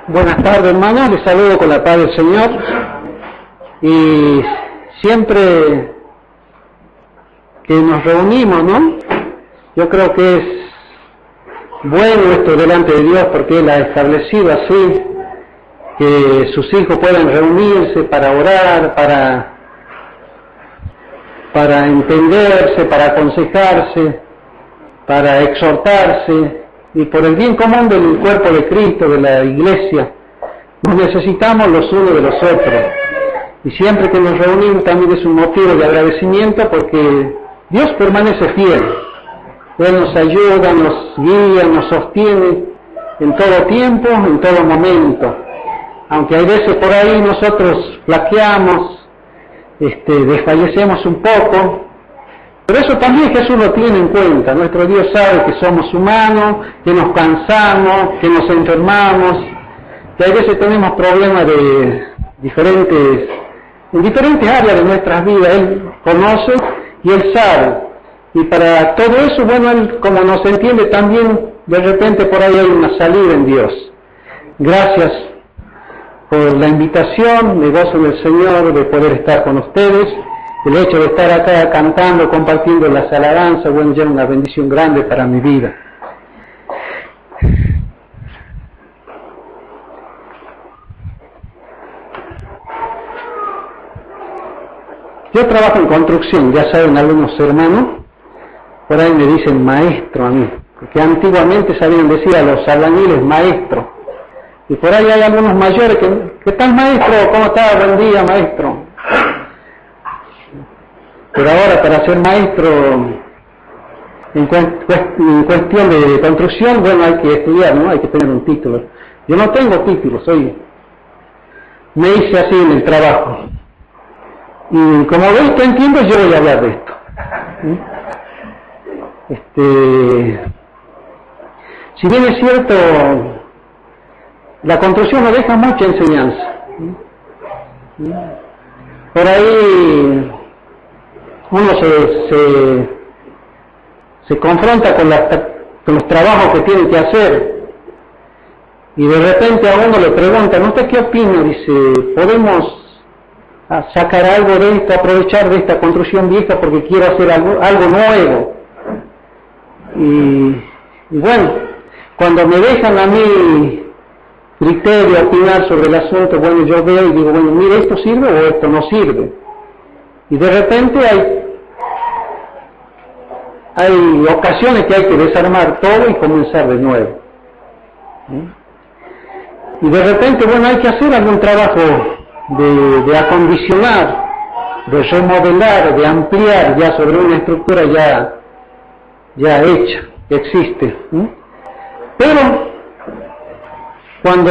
Buenas tardes, hermanos, les saludo con la paz del Señor. Y siempre que nos reunimos, ¿no? Yo creo que es bueno esto delante de Dios, porque Él ha establecido así que sus hijos puedan reunirse para orar, para entenderse, para aconsejarse, para exhortarse, y por el bien común del cuerpo de Cristo, de la Iglesia. Nos necesitamos los unos de los otros, y siempre que nos reunimos también es un motivo de agradecimiento, porque Dios permanece fiel. Él nos ayuda, nos guía, nos sostiene en todo tiempo, en todo momento. Aunque hay veces por ahí nosotros flaqueamos, desfallecemos un poco, pero eso también Jesús lo tiene en cuenta. Nuestro Dios sabe que somos humanos, que nos cansamos, que nos enfermamos, que a veces tenemos problemas en diferentes áreas de nuestras vidas. Él conoce y Él sabe. Y para todo eso, bueno, Él, como nos entiende también, de repente por ahí hay una salida en Dios. Gracias por la invitación, me gozo en el Señor de poder estar con ustedes. El hecho de estar acá cantando, compartiendo las alabanzas, bueno, ya es una bendición grande para mi vida. Yo trabajo en construcción, ya saben algunos hermanos, por ahí me dicen maestro a mí, porque antiguamente sabían decir a los albañiles maestro. Y por ahí hay algunos mayores ¿qué tal maestro? ¿Cómo está? Buen día maestro. Pero ahora para ser maestro en cuestión de construcción, bueno, hay que estudiar, ¿no? Hay que tener un título. Yo no tengo título, me hice así en el trabajo. Y como veis, te entiendo, yo voy a hablar de esto. Si bien es cierto, la construcción nos deja mucha enseñanza. Por ahí uno se confronta con los trabajos que tiene que hacer, y de repente a uno le preguntan, ¿usted qué opina? Dice, ¿podemos sacar algo de esto, aprovechar de esta construcción vieja porque quiero hacer algo nuevo? Y bueno, cuando me dejan a mí criterio opinar sobre el asunto, bueno, yo veo y digo, bueno, mire, ¿esto sirve o esto no sirve? Y de repente hay ocasiones que hay que desarmar todo y comenzar de nuevo. Y de repente, bueno, hay que hacer algún trabajo de acondicionar, de remodelar, de ampliar ya sobre una estructura ya hecha, que existe. Pero cuando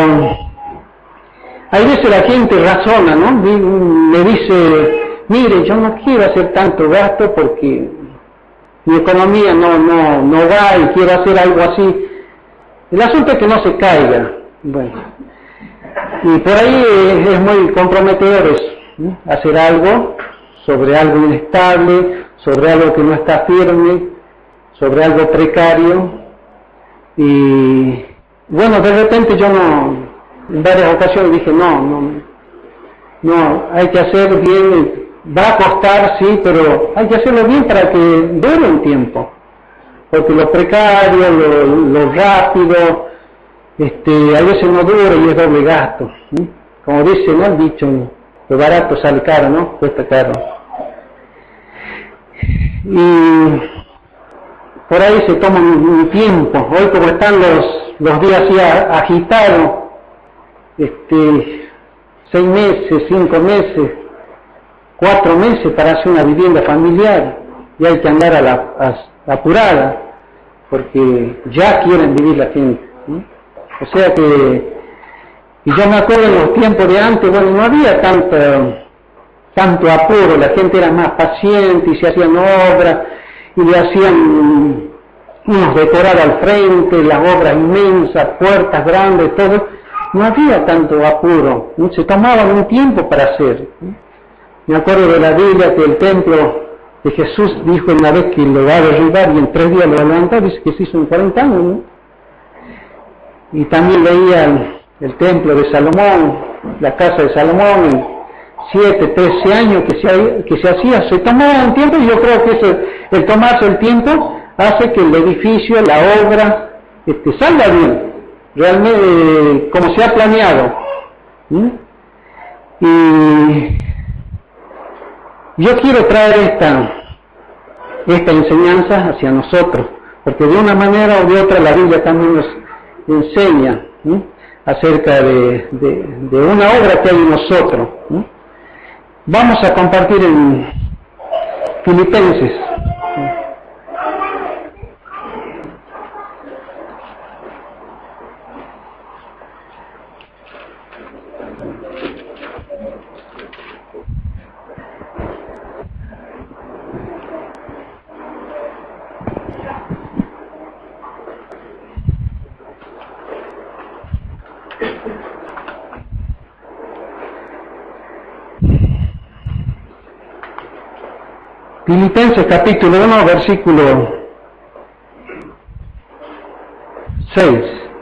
hay veces la gente razona, ¿no? Me dice, mire, yo no quiero hacer tanto gasto porque mi economía no va y quiero hacer algo así. El asunto es que no se caiga. Bueno, y por ahí es muy comprometedor eso, hacer algo sobre algo inestable, sobre algo que no está firme, sobre algo precario. Y bueno, de repente yo en varias ocasiones dije, no, hay que hacer bien, va a costar, sí, pero hay que hacerlo bien para que dure un tiempo, porque lo precario, lo rápido, a veces no dura y es doble gasto. Como dice, ¿no?, el dicho, lo barato sale caro, ¿no? Cuesta caro. Y por ahí se toma un tiempo. Hoy, como están los días así agitados, 6 meses, 5 meses, 4 meses para hacer una vivienda familiar, y hay que andar a la apurada, porque ya quieren vivir la gente. O sea que, y yo me acuerdo en los tiempos de antes, bueno, no había tanto apuro, la gente era más paciente y se hacían obras y le hacían unos decorados al frente, las obras inmensas, puertas grandes, todo. No había tanto apuro, se tomaban un tiempo para hacer. Me acuerdo de la Biblia que el templo de Jesús dijo una vez que lo va a derribar y en 3 días lo va a levantar, dice que se hizo en 40 años, ¿no? Y también leía el templo de Salomón, la casa de Salomón, en 7, 13 años que se hacía, se tomaba un tiempo, y yo creo que el tomarse el tiempo hace que el edificio, la obra, salga bien, realmente como se ha planeado. Y yo quiero traer esta enseñanza hacia nosotros, porque de una manera o de otra la Biblia también nos enseña acerca de una obra que hay en nosotros. Vamos a compartir en Filipenses. Filipenses capítulo 1, versículo 6.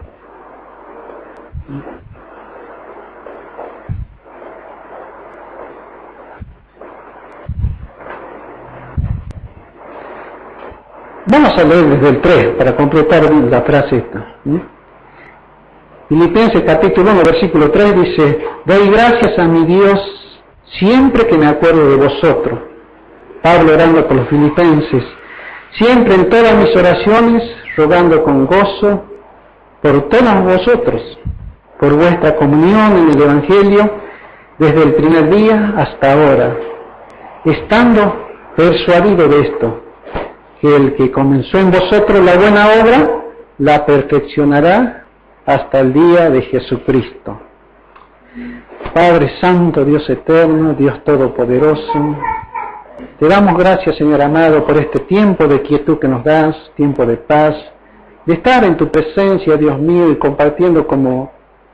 Vamos a leer desde el 3 para completar la frase esta. Filipenses capítulo 1, versículo 3 dice: doy gracias a mi Dios siempre que me acuerdo de vosotros. Pablo orando por los filipenses, siempre en todas mis oraciones, rogando con gozo por todos vosotros, por vuestra comunión en el Evangelio, desde el primer día hasta ahora, estando persuadido de esto, que el que comenzó en vosotros la buena obra, la perfeccionará hasta el día de Jesucristo. Padre Santo, Dios eterno, Dios todopoderoso, te damos gracias, Señor amado, por este tiempo de quietud que nos das, tiempo de paz, de estar en tu presencia, Dios mío, y compartiendo como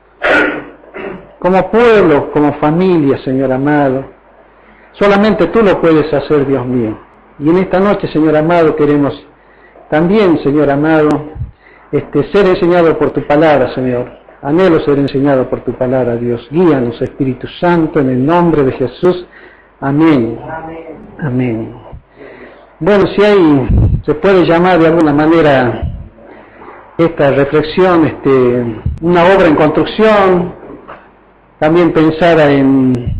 pueblo, como familia, Señor amado. Solamente tú lo puedes hacer, Dios mío. Y en esta noche, Señor amado, queremos también, Señor amado, ser enseñado por tu palabra, Señor. Anhelo ser enseñado por tu palabra, Dios. Guíanos, Espíritu Santo, en el nombre de Jesús. Amén. Amén. Bueno, se puede llamar de alguna manera esta reflexión, una obra en construcción, también pensar en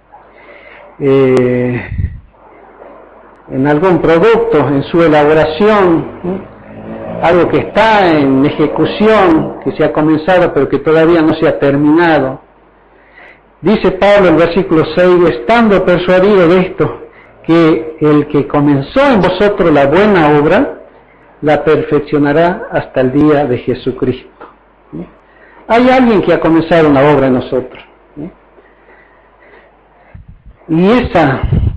algún producto, en su elaboración, algo que está en ejecución, que se ha comenzado pero que todavía no se ha terminado. Dice Pablo en el versículo 6, estando persuadido de esto, que el que comenzó en vosotros la buena obra, la perfeccionará hasta el día de Jesucristo. Hay alguien que ha comenzado una obra en nosotros. Y esa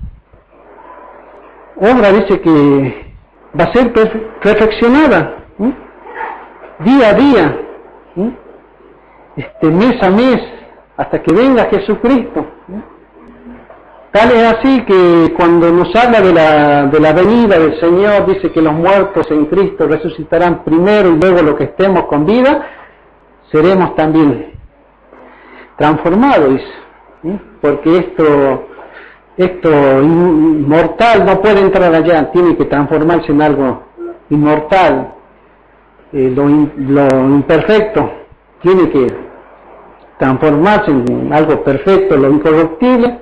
obra dice que va a ser perfeccionada día a día, mes a mes, hasta que venga Jesucristo. Tal es así que cuando nos habla de la venida del Señor, dice que los muertos en Cristo resucitarán primero y luego los que estemos con vida, seremos también transformados, dice, porque esto inmortal no puede entrar allá, tiene que transformarse en algo inmortal. Lo imperfecto tiene que transformarse en algo perfecto, lo incorruptible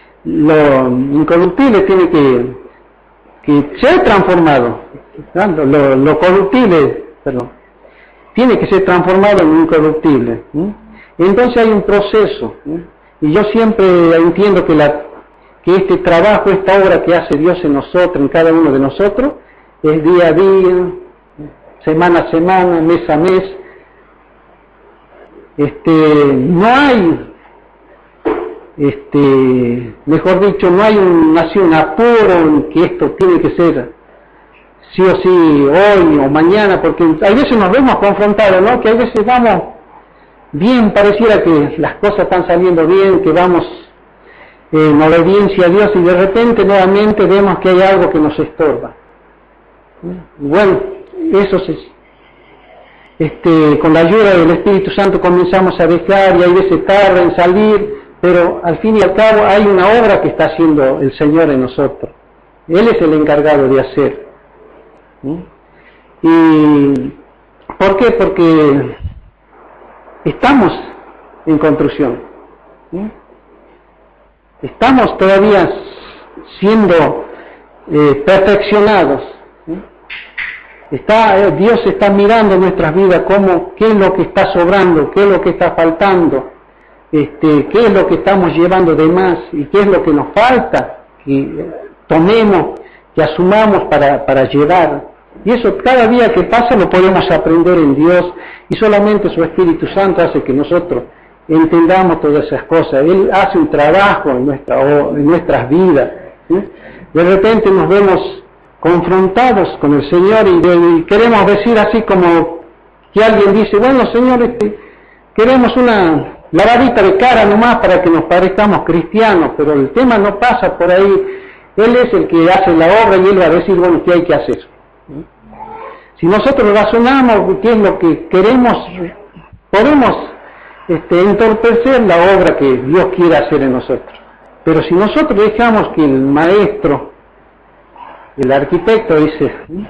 tiene que ser transformado, lo corruptible, tiene que ser transformado en incorruptible. Entonces hay un proceso, y yo siempre entiendo que este trabajo, esta obra que hace Dios en nosotros, en cada uno de nosotros, es día a día, semana a semana, mes a mes. No hay, mejor dicho, no hay un apuro en que esto tiene que ser sí o sí hoy o mañana, porque a veces nos vemos confrontados, ¿no? Que a veces vamos bien, pareciera que las cosas están saliendo bien, que vamos en obediencia a Dios, y de repente nuevamente vemos que hay algo que nos estorba. Bueno, con la ayuda del Espíritu Santo comenzamos a dejar y hay veces tarda en salir, pero al fin y al cabo hay una obra que está haciendo el Señor en nosotros. Él es el encargado de hacer. ¿Y por qué? Porque estamos en construcción. Estamos todavía siendo perfeccionados. Dios está mirando nuestras vidas, qué es lo que está sobrando, qué es lo que está faltando, qué es lo que estamos llevando de más y qué es lo que nos falta, que tomemos, que asumamos para llevar. Y eso cada día que pasa lo podemos aprender en Dios, y solamente su Espíritu Santo hace que nosotros entendamos todas esas cosas. Él hace un trabajo en nuestras vidas. De repente nos vemos confrontados con el Señor y queremos decir así como que alguien dice, bueno Señor, queremos una lavadita de cara nomás para que nos parezcamos cristianos, pero el tema no pasa por ahí. Él es el que hace la obra y Él va a decir, bueno, ¿qué hay que hacer? Si nosotros razonamos qué es lo que queremos, podemos entorpecer la obra que Dios quiere hacer en nosotros. Pero si nosotros dejamos que el maestro, el arquitecto dice,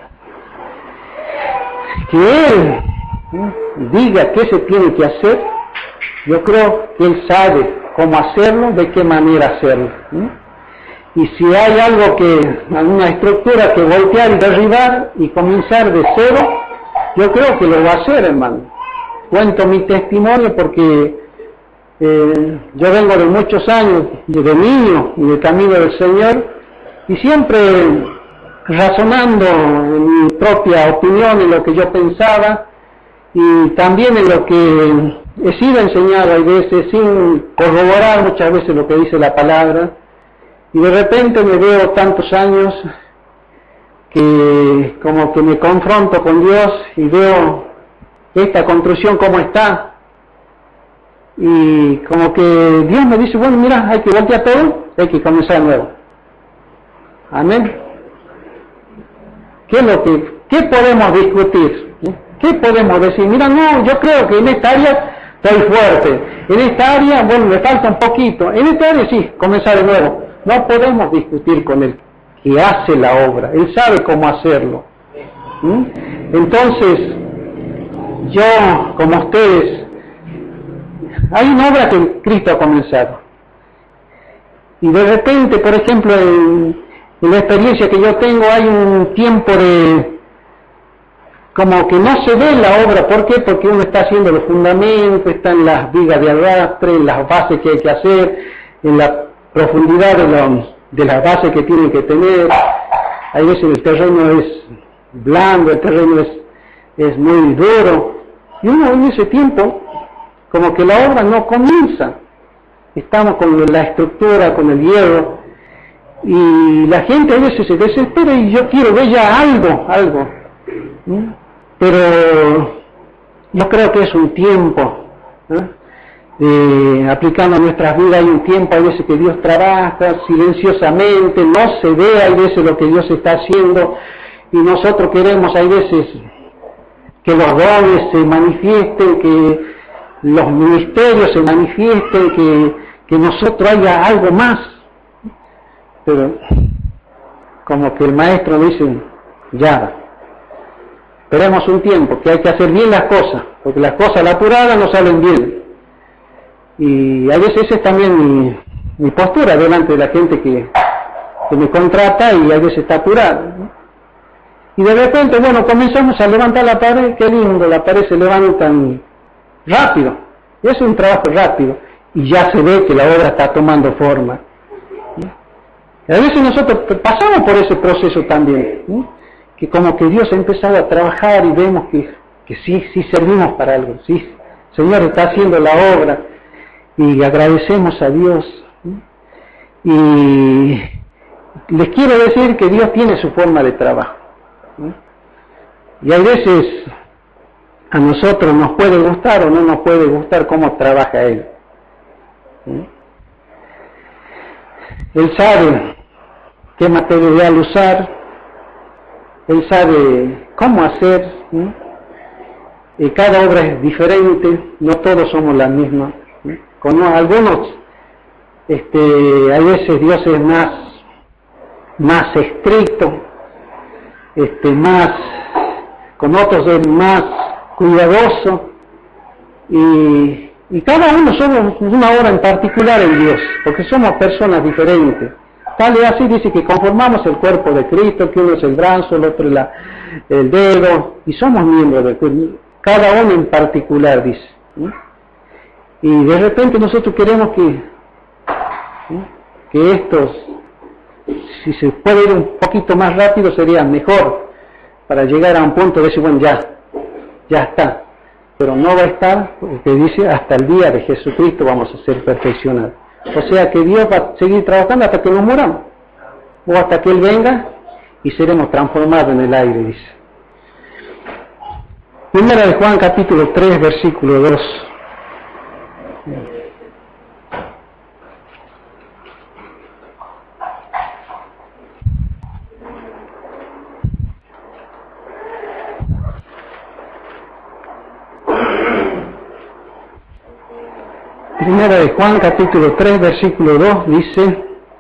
que él diga qué se tiene que hacer, yo creo que él sabe cómo hacerlo, de qué manera hacerlo. Y si hay alguna estructura que voltear y derribar y comenzar de cero, yo creo que lo va a hacer, hermano. Cuento mi testimonio porque yo vengo de muchos años, de niño, en el camino del Señor, y siempre razonando en mi propia opinión, en lo que yo pensaba, y también en lo que he sido enseñado a veces, sin corroborar muchas veces lo que dice la palabra, y de repente me veo tantos años que como que me confronto con Dios y veo esta construcción como está, y como que Dios me dice, bueno, mira, hay que voltear todo, hay que comenzar de nuevo. Amén. ¿Qué podemos discutir? ¿Qué podemos decir? Mira, no, yo creo que en esta área estoy fuerte, en esta área, bueno, me falta un poquito, en esta área sí, comenzar de nuevo. No podemos discutir con el que hace la obra, Él sabe cómo hacerlo. Entonces, yo, como ustedes, hay una obra que Cristo ha comenzado. Y de repente, por ejemplo, en la experiencia que yo tengo, hay un tiempo como que no se ve la obra. ¿Por qué? Porque uno está haciendo los fundamentos, está en las vigas de arrastre, en las bases que hay que hacer, en la profundidad de las bases que tienen que tener. Hay veces el terreno es blando, el terreno es muy duro, y uno en ese tiempo como que la obra no comienza. Estamos con la estructura, con el hierro, y la gente a veces se desespera y yo quiero ver ya algo. Pero yo creo que es un tiempo, aplicando a nuestras vidas. Hay un tiempo a veces que Dios trabaja silenciosamente, no se ve a veces lo que Dios está haciendo, y nosotros queremos a veces que los dones se manifiesten, que los ministerios se manifiesten, que nosotros haya algo más. Pero como que el maestro dice, ya, esperemos un tiempo, que hay que hacer bien las cosas, porque las cosas a la apurada no salen bien. Y a veces esa es también mi postura delante de la gente que me contrata, y a veces está apurada, ¿no? Y de repente, bueno, comenzamos a levantar la pared, qué lindo, la pared se levanta rápido, es un trabajo rápido, y ya se ve que la obra está tomando forma. Y a veces nosotros pasamos por ese proceso también, ¿no? Que como que Dios ha empezado a trabajar y vemos que sí servimos para algo, sí, Señor está haciendo la obra, y agradecemos a Dios. Y les quiero decir que Dios tiene su forma de trabajo, y a veces a nosotros nos puede gustar o no nos puede gustar cómo trabaja Él. Él sabe qué material usar, Él sabe cómo hacer, cada obra es diferente, no todos somos la misma. Con algunos, a veces Dios es más estricto, con otros es más cuidadoso, y cada uno somos una obra en particular en Dios, porque somos personas diferentes. Tal y así dice que conformamos el cuerpo de Cristo, que uno es el brazo, el otro es el dedo, y somos miembros del cuerpo, cada uno en particular, dice. Y de repente nosotros queremos que estos, si se puede ir un poquito más rápido, sería mejor, para llegar a un punto de decir, bueno, ya está. Pero no va a estar, porque dice, hasta el día de Jesucristo vamos a ser perfeccionados. O sea que Dios va a seguir trabajando hasta que nos muramos, o hasta que Él venga y seremos transformados en el aire, dice. Primera de Juan capítulo 3, versículo 2. Primera de Juan capítulo 3, versículo 2 dice: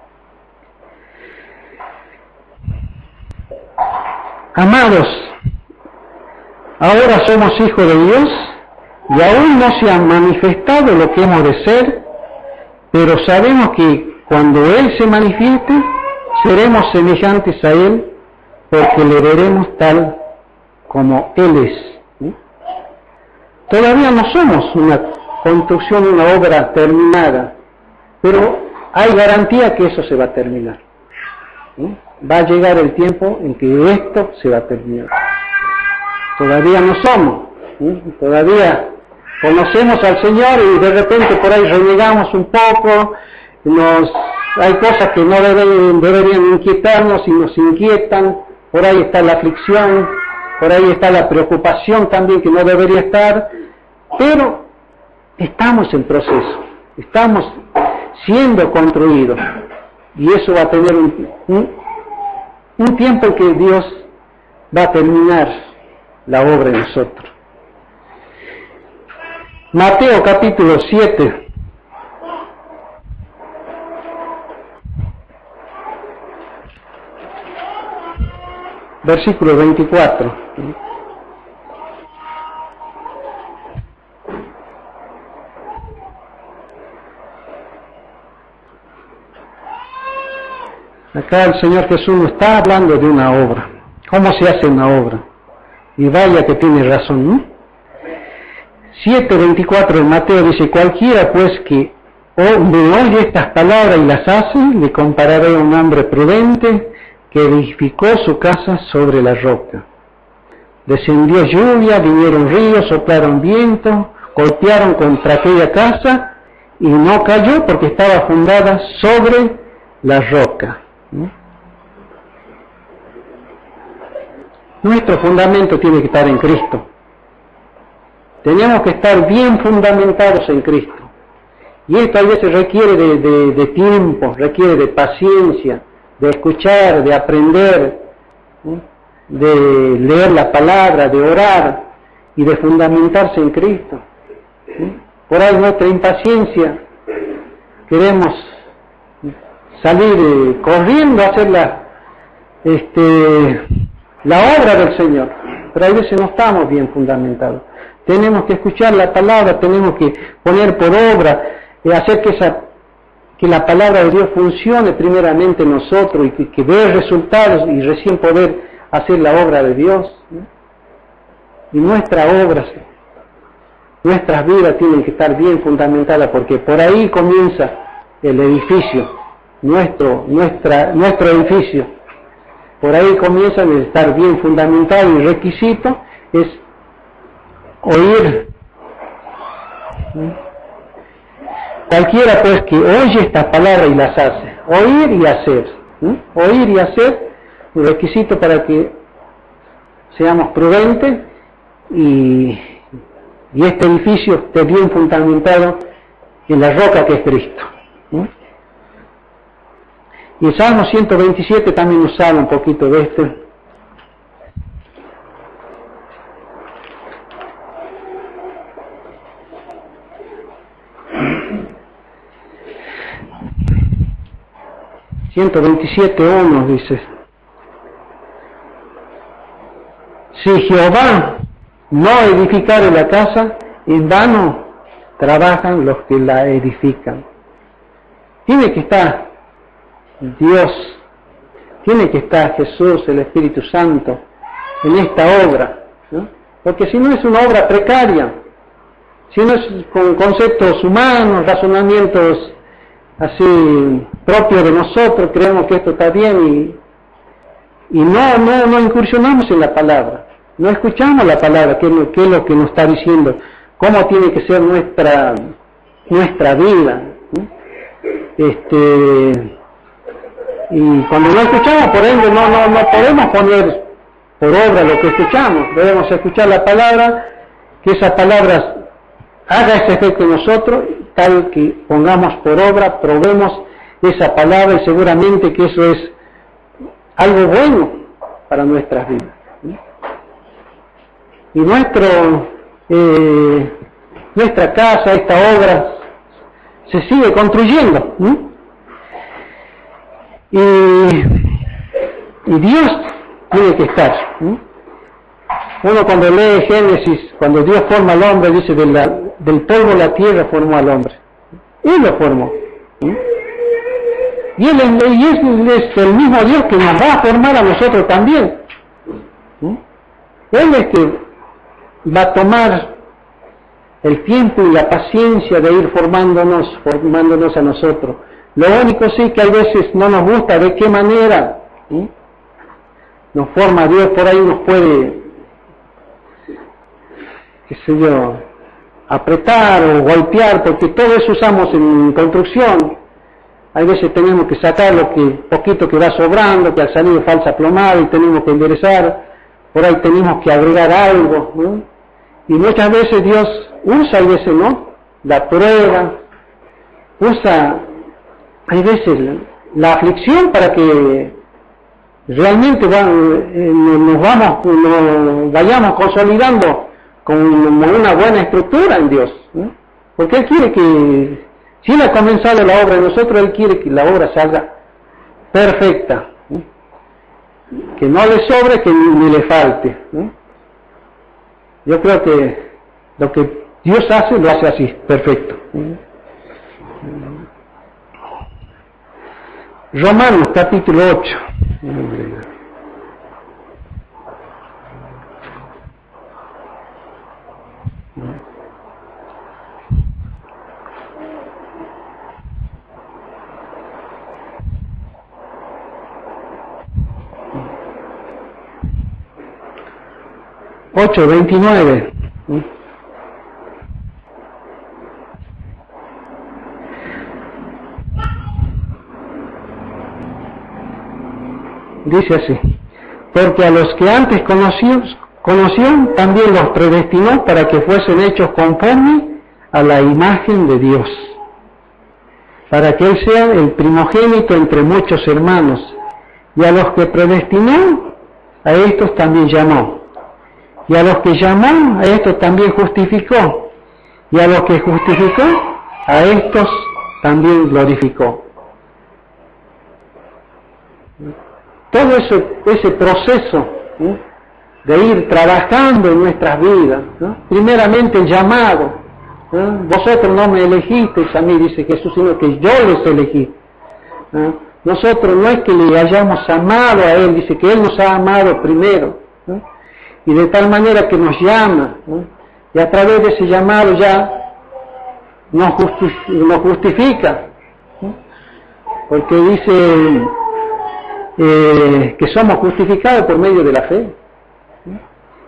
Amados, ahora somos hijos de Dios y aún no se ha manifestado lo que hemos de ser, pero sabemos que cuando Él se manifieste, seremos semejantes a Él, porque le veremos tal como Él es. Todavía no somos una construcción, una obra terminada, pero hay garantía que eso se va a terminar. Va a llegar el tiempo en que esto se va a terminar. Todavía no somos, todavía conocemos al Señor y de repente por ahí renegamos un poco, hay cosas que no deberían inquietarnos y nos inquietan, por ahí está la aflicción, por ahí está la preocupación también que no debería estar, pero estamos en proceso, estamos siendo construidos y eso va a tener un tiempo en que Dios va a terminar la obra en nosotros. Mateo capítulo 7. Versículo 24. Acá el Señor Jesús nos está hablando de una obra. ¿Cómo se hace una obra? Y vaya que tiene razón, ¿no? 7:24 de Mateo dice: Cualquiera pues que me oye estas palabras y las hace, le compararé a un hombre prudente que edificó su casa sobre la roca. Descendió lluvia, vinieron ríos, soplaron viento, golpearon contra aquella casa y no cayó porque estaba fundada sobre la roca. Nuestro fundamento tiene que estar en Cristo. Tenemos que estar bien fundamentados en Cristo. Y esto a veces requiere de tiempo, requiere de paciencia, de escuchar, de aprender, de leer la palabra, de orar y de fundamentarse en Cristo. Por ahí nuestra impaciencia, queremos salir corriendo a hacer la obra del Señor, pero a veces no estamos bien fundamentados. Tenemos que escuchar la palabra, tenemos que poner por obra, hacer que la palabra de Dios funcione primeramente en nosotros y que dé resultados y recién poder hacer la obra de Dios. Y nuestras obras, nuestras vidas tienen que estar bien fundamentadas, porque por ahí comienza el edificio, nuestro edificio. Por ahí comienzan a estar bien fundamentado, y el requisito es oír. Cualquiera pues que oye estas palabras y las hace, oír y hacer. Oír y hacer, un requisito para que seamos prudentes y este edificio esté bien fundamentado en la roca que es Cristo. Y el Salmo 127 también nos habla un poquito de esto. 127:1 dice: si Jehová no edificare la casa, en vano trabajan los que la edifican. Tiene que estar Dios, tiene que estar Jesús, el Espíritu Santo, en esta obra, ¿no? Porque si no es una obra precaria, si no es con conceptos humanos, razonamientos así propios de nosotros, creemos que esto está bien y no incursionamos en la palabra, no escuchamos la palabra, qué es lo que nos está diciendo, cómo tiene que ser nuestra vida, ¿no? Y cuando no escuchamos, por ende, no podemos poner por obra lo que escuchamos. Debemos escuchar la palabra, que esa palabra haga ese efecto en nosotros, tal que pongamos por obra, probemos esa palabra y seguramente que eso es algo bueno para nuestras vidas. Y nuestra casa, esta obra, se sigue construyendo, ¿no? Y Dios tiene que estar, ¿no? Uno cuando lee Génesis, cuando Dios forma al hombre, dice del polvo de la tierra formó al hombre. Él lo formó, ¿no? Y Él es el mismo Dios que nos va a formar a nosotros también, ¿no? Él va a tomar el tiempo y la paciencia de ir formándonos a nosotros. Lo único sí que a veces no nos gusta de qué manera, ¿sí?, nos forma Dios. Por ahí nos puede, qué sé yo, apretar o golpear, porque todo eso usamos en construcción. Hay veces tenemos que sacar lo poquito que va sobrando, que al salir falsa plomada y tenemos que enderezar, por ahí tenemos que agregar algo, ¿no? Y muchas veces Dios usa, hay veces no, la prueba, usa, hay veces la aflicción para que realmente nos vayamos consolidando con una buena estructura en Dios, ¿no? Porque Él quiere que, si Él ha comenzado la obra en nosotros, Él quiere que la obra salga perfecta, ¿no? Que no le sobre, que ni le falte, ¿no? Yo creo que lo que Dios hace, lo hace así, perfecto. Romanos capítulo 8. 8:29. Dice así: porque a los que antes conoció, también los predestinó para que fuesen hechos conforme a la imagen de Dios, para que Él sea el primogénito entre muchos hermanos. Y a los que predestinó, a estos también llamó. Y a los que llamó, a estos también justificó. Y a los que justificó, a estos también glorificó. Todo ese proceso, ¿no?, de ir trabajando en nuestras vidas, ¿no? Primeramente el llamado, ¿no? Vosotros no me elegisteis a mí, dice Jesús, sino que yo les elegí, ¿no? Nosotros no es que le hayamos amado a Él, dice que Él nos ha amado primero, ¿no? Y de tal manera que nos llama, ¿no? Y a través de ese llamado ya nos justifica, ¿no? Porque dice que somos justificados por medio de la fe, ¿no?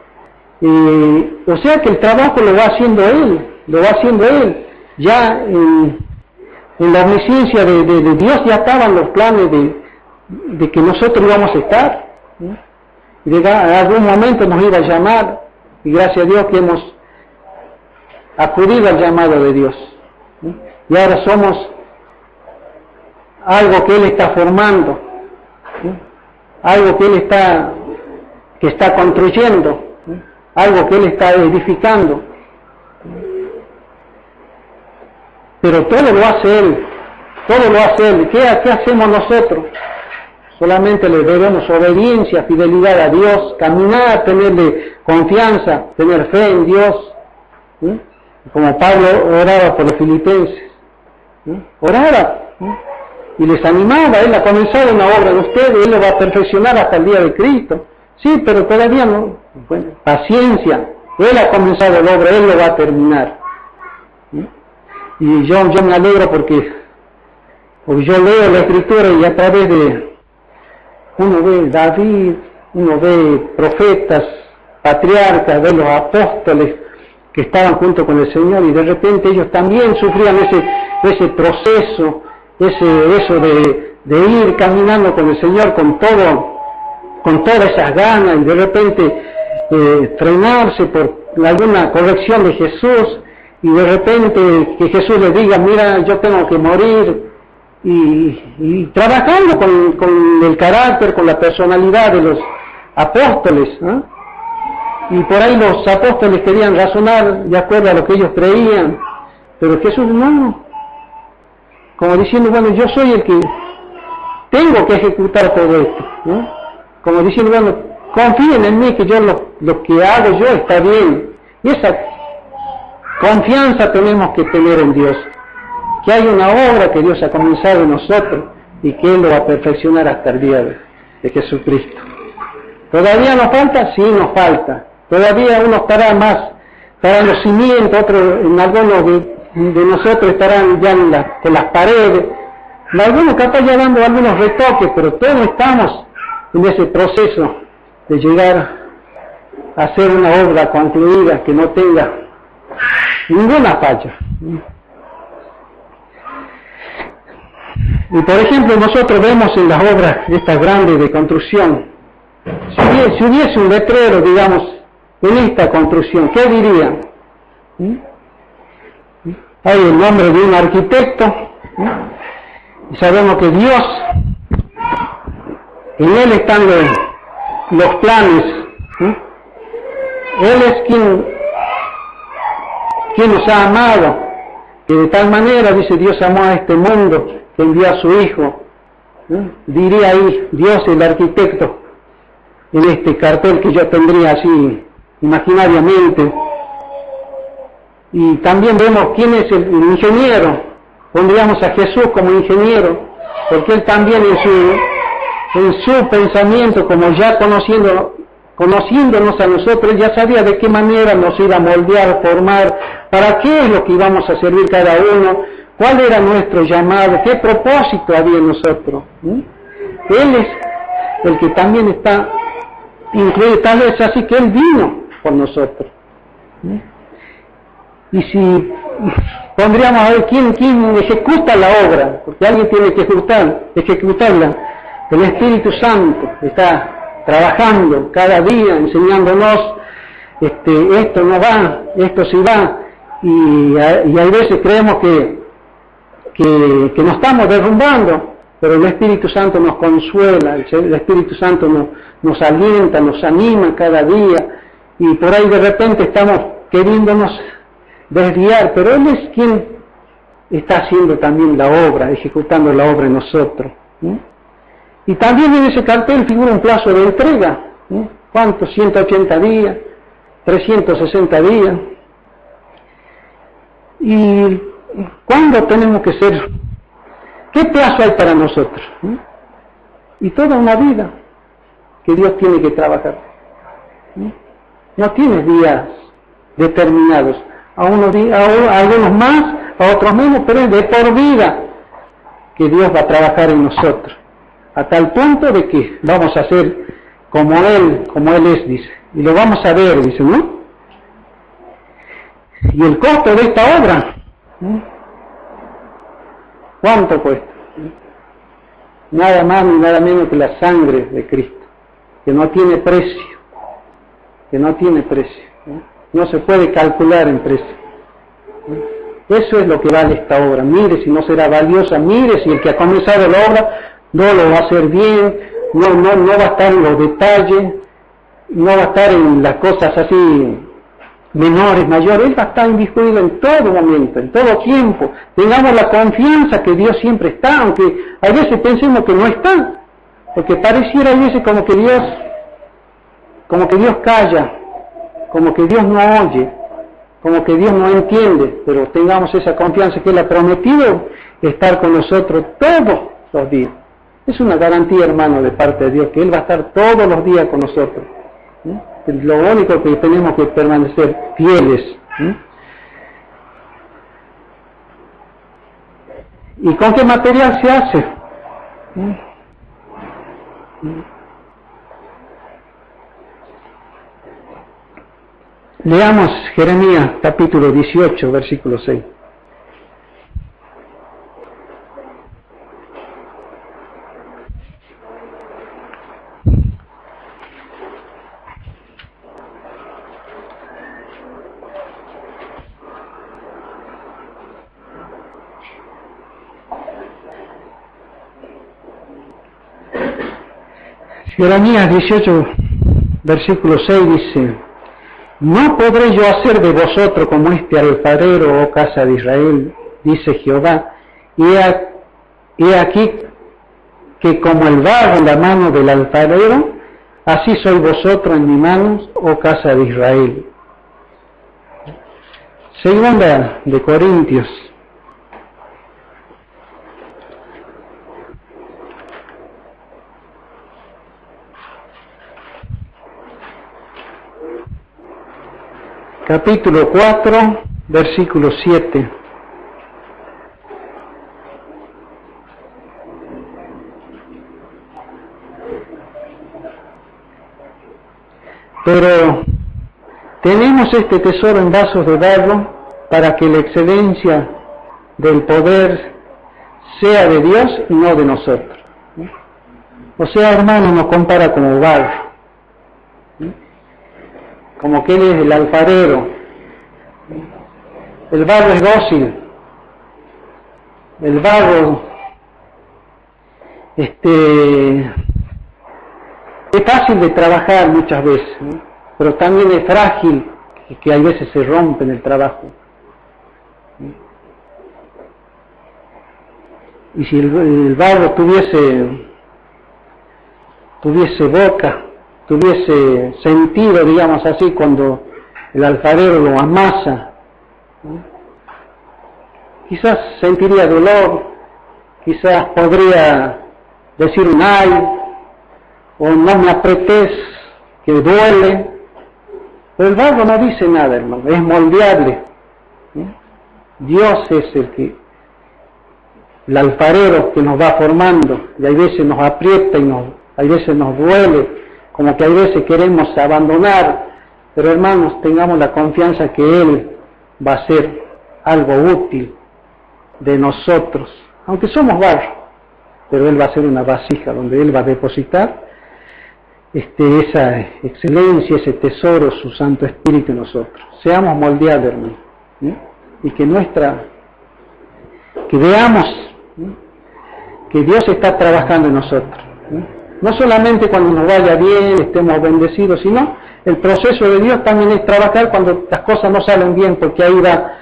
O sea que el trabajo lo va haciendo Él, ya en la omnisciencia de Dios ya estaban los planes de que nosotros íbamos a estar, ¿no? Y en algún momento nos iba a llamar, y gracias a Dios que hemos acudido al llamado de Dios, ¿no? Y ahora somos algo que Él está formando, ¿no? Algo que Él está construyendo, ¿no? Algo que Él está edificando, pero todo lo hace Él todo lo hace Él. ¿Qué hacemos nosotros? Solamente le debemos obediencia, fidelidad a Dios, caminar, tenerle confianza, tener fe en Dios. ¿Sí? Como Pablo oraba por los filipenses. ¿Sí? Oraba. ¿Sí? Y les animaba. Él ha comenzado una obra en ustedes, Él lo va a perfeccionar hasta el día de Cristo. Sí, pero todavía no. Bueno, paciencia. Él ha comenzado la obra, Él lo va a terminar. ¿Sí? Y yo me alegro porque yo leo la Escritura y a través de uno ve David, uno ve profetas, patriarcas, ve los apóstoles que estaban junto con el Señor y de repente ellos también sufrían ese proceso, eso de ir caminando con el Señor con todas esas ganas y de repente frenarse por alguna corrección de Jesús y de repente que Jesús les diga, mira, yo tengo que morir. Y trabajando con el carácter, con la personalidad de los apóstoles, ¿eh? Y por ahí los apóstoles querían razonar de acuerdo a lo que ellos creían, pero Jesús no, como diciendo, bueno, yo soy el que tengo que ejecutar todo esto, ¿no? Como diciendo, bueno, confíen en mí que yo lo que hago yo está bien. Y esa confianza tenemos que tener en Dios, que hay una obra que Dios ha comenzado en nosotros y que Él lo va a perfeccionar hasta el día de Jesucristo. ¿Todavía nos falta? Sí, nos falta. Todavía uno estará en los cimientos, otros, en algunos de nosotros estarán ya con las paredes, en algunos capaz ya dando algunos retoques, pero todos estamos en ese proceso de llegar a hacer una obra concluida que no tenga ninguna falla. Y por ejemplo nosotros vemos en las obras estas grandes de construcción, si hubiese un letrero, digamos, en esta construcción, ¿qué dirían? Hay el nombre de un arquitecto, y sabemos que Dios, en Él están los planes, Él es quien nos ha amado, que de tal manera, dice, Dios amó a este mundo, que envió a su Hijo. Diría ahí, Dios el arquitecto, en este cartel que yo tendría así imaginariamente. Y también vemos quién es el ingeniero, pondríamos a Jesús como ingeniero, porque Él también en su pensamiento, como ya conociéndonos a nosotros, ya sabía de qué manera nos iba a moldear, formar, para qué es lo que íbamos a servir cada uno, cuál era nuestro llamado, qué propósito había en nosotros. Él es el que también está incluido, tal vez así que Él vino por nosotros. Y si pondríamos a ver quién ejecuta la obra, porque alguien tiene que ejecutarla, el Espíritu Santo está trabajando cada día, enseñándonos, esto no va, esto sí va, y hay veces creemos que nos estamos derrumbando, pero el Espíritu Santo nos consuela, el Espíritu Santo nos alienta, nos anima cada día, y por ahí de repente estamos queriéndonos desviar, pero Él es quien está haciendo también la obra, ejecutando la obra en nosotros. Y también en ese cartel figura un plazo de entrega. ¿Cuántos? 180 días, 360 días. ¿Y cuándo tenemos que ser? ¿Qué plazo hay para nosotros? Y toda una vida que Dios tiene que trabajar. No tiene días determinados. A algunos más, a otros menos, pero es de por vida que Dios va a trabajar en nosotros. A tal punto de que vamos a ser como Él es, dice. Y lo vamos a ver, dice, ¿no? Y el costo de esta obra, ¿cuánto cuesta? Nada más ni nada menos que la sangre de Cristo, que no tiene precio, no se puede calcular en precio. Eso es lo que vale esta obra. Mire si no será valiosa, mire si el que ha comenzado la obra no lo va a hacer bien, no va a estar en los detalles, no va a estar en las cosas así menores, mayores, Él va a estar inmiscuido en todo momento, en todo tiempo. Tengamos la confianza que Dios siempre está, aunque a veces pensemos que no está, porque pareciera a veces como que Dios calla, como que Dios no oye, como que Dios no entiende, pero tengamos esa confianza que Él ha prometido estar con nosotros todos los días. Es una garantía, hermano, de parte de Dios, que Él va a estar todos los días con nosotros. Lo único que tenemos que permanecer fieles. ¿Y con qué material se hace? Leamos Jeremías capítulo 18, versículo 6. Jeremías 18, versículo 6 dice: no podré yo hacer de vosotros como este alfarero, oh casa de Israel, dice Jehová, y he aquí que como el barro en la mano del alfarero, así sois vosotros en mis manos, oh casa de Israel. Segunda de Corintios, capítulo 4, versículo 7. Pero tenemos este tesoro en vasos de barro para que la excelencia del poder sea de Dios y no de nosotros. O sea, hermano, nos compara como barro. Como que Él es el alfarero. El barro es dócil. El barro es fácil de trabajar muchas veces, ¿no? Pero también es frágil, que a veces se rompe en el trabajo. Y si el barro tuviese boca, tuviese sentido, digamos así, cuando el alfarero lo amasa, ¿no? Quizás sentiría dolor, quizás podría decir un ay, o no me apretes, que duele, pero el barro no dice nada, hermano, es moldeable, ¿no? Dios es el alfarero que nos va formando, y hay veces nos aprieta y hay veces nos duele, como que hay veces queremos abandonar, pero hermanos, tengamos la confianza que Él va a hacer algo útil de nosotros, aunque somos barro, pero Él va a ser una vasija donde Él va a depositar esa excelencia, ese tesoro, su Santo Espíritu en nosotros. Seamos moldeados, hermano, ¿sí? Y que veamos, ¿sí?, que Dios está trabajando en nosotros, ¿sí? No solamente cuando nos vaya bien, estemos bendecidos, sino el proceso de Dios también es trabajar cuando las cosas no salen bien, porque ahí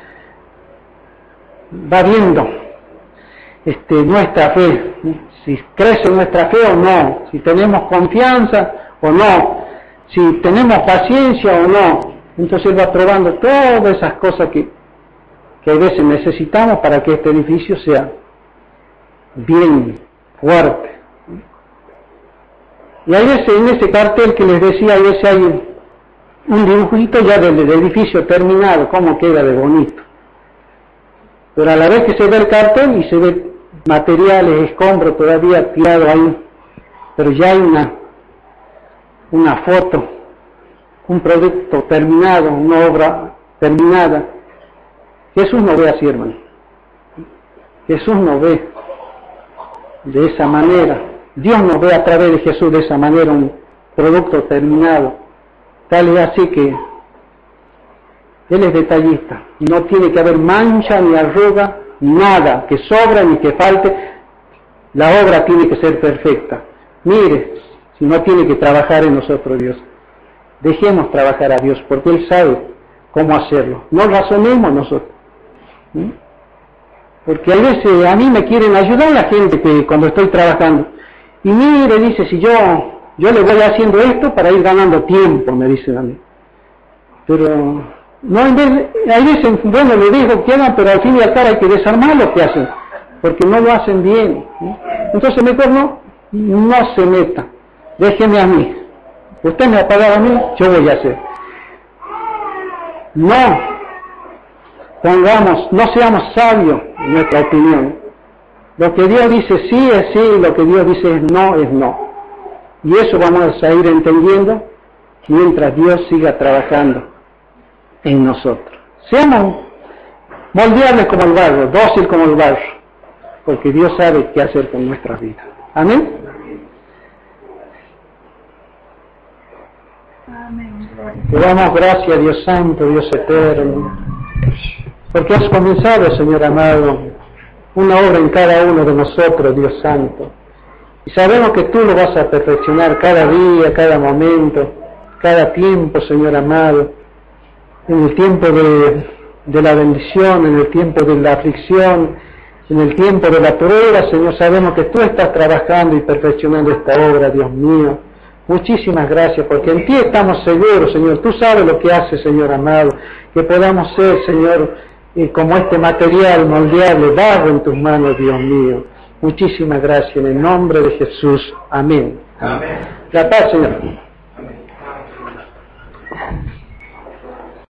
va viendo nuestra fe, ¿sí? Si crece nuestra fe o no, si tenemos confianza o no, si tenemos paciencia o no. Entonces Él va probando todas esas cosas que a veces necesitamos para que este edificio sea bien fuerte. Y a veces en ese cartel que les decía, a veces hay un dibujito ya del edificio terminado, cómo queda de bonito. Pero a la vez que se ve el cartel y se ve materiales, escombros todavía tirados ahí, pero ya hay una foto, un producto terminado, una obra terminada. Jesús no ve así, hermano. Jesús no ve de esa manera. Dios nos ve a través de Jesús de esa manera, un producto terminado. Tal es así que Él es detallista. No tiene que haber mancha ni arruga, nada que sobra ni que falte. La obra tiene que ser perfecta. Mire, si no tiene que trabajar en nosotros Dios, dejemos trabajar a Dios, porque Él sabe cómo hacerlo. No razonemos nosotros. Porque a veces a mí me quieren ayudar la gente que cuando estoy trabajando. Y mire, dice, si yo le voy haciendo esto para ir ganando tiempo, me dicen a mí. Pero no, hay veces, bueno, le digo que hagan, pero al fin y al cabo hay que desarmar lo que hacen, porque no lo hacen bien. Entonces mejor no se meta, déjeme a mí. Usted me ha pagado a mí, yo voy a hacer. No seamos sabios en nuestra opinión. Lo que Dios dice sí es sí, lo que Dios dice es no. Y eso vamos a ir entendiendo mientras Dios siga trabajando en nosotros. Seamos moldeables como el barro, dócil como el barro, porque Dios sabe qué hacer con nuestras vidas. Amén. Te damos gracias, Dios Santo, Dios Eterno, porque has comenzado, Señor amado, una obra en cada uno de nosotros, Dios Santo. Y sabemos que tú lo vas a perfeccionar cada día, cada momento, cada tiempo, Señor amado, en el tiempo de la bendición, en el tiempo de la aflicción, en el tiempo de la prueba, Señor, sabemos que tú estás trabajando y perfeccionando esta obra, Dios mío. Muchísimas gracias, porque en ti estamos seguros, Señor. Tú sabes lo que haces, Señor amado, que podamos ser, Señor, como este material moldeable, barro en tus manos, Dios mío. Muchísimas gracias, en el nombre de Jesús. Amén. Amén. La paz, Señor. Amén.